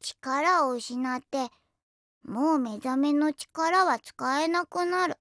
力を失って、もう目覚めの力は使えなくなる。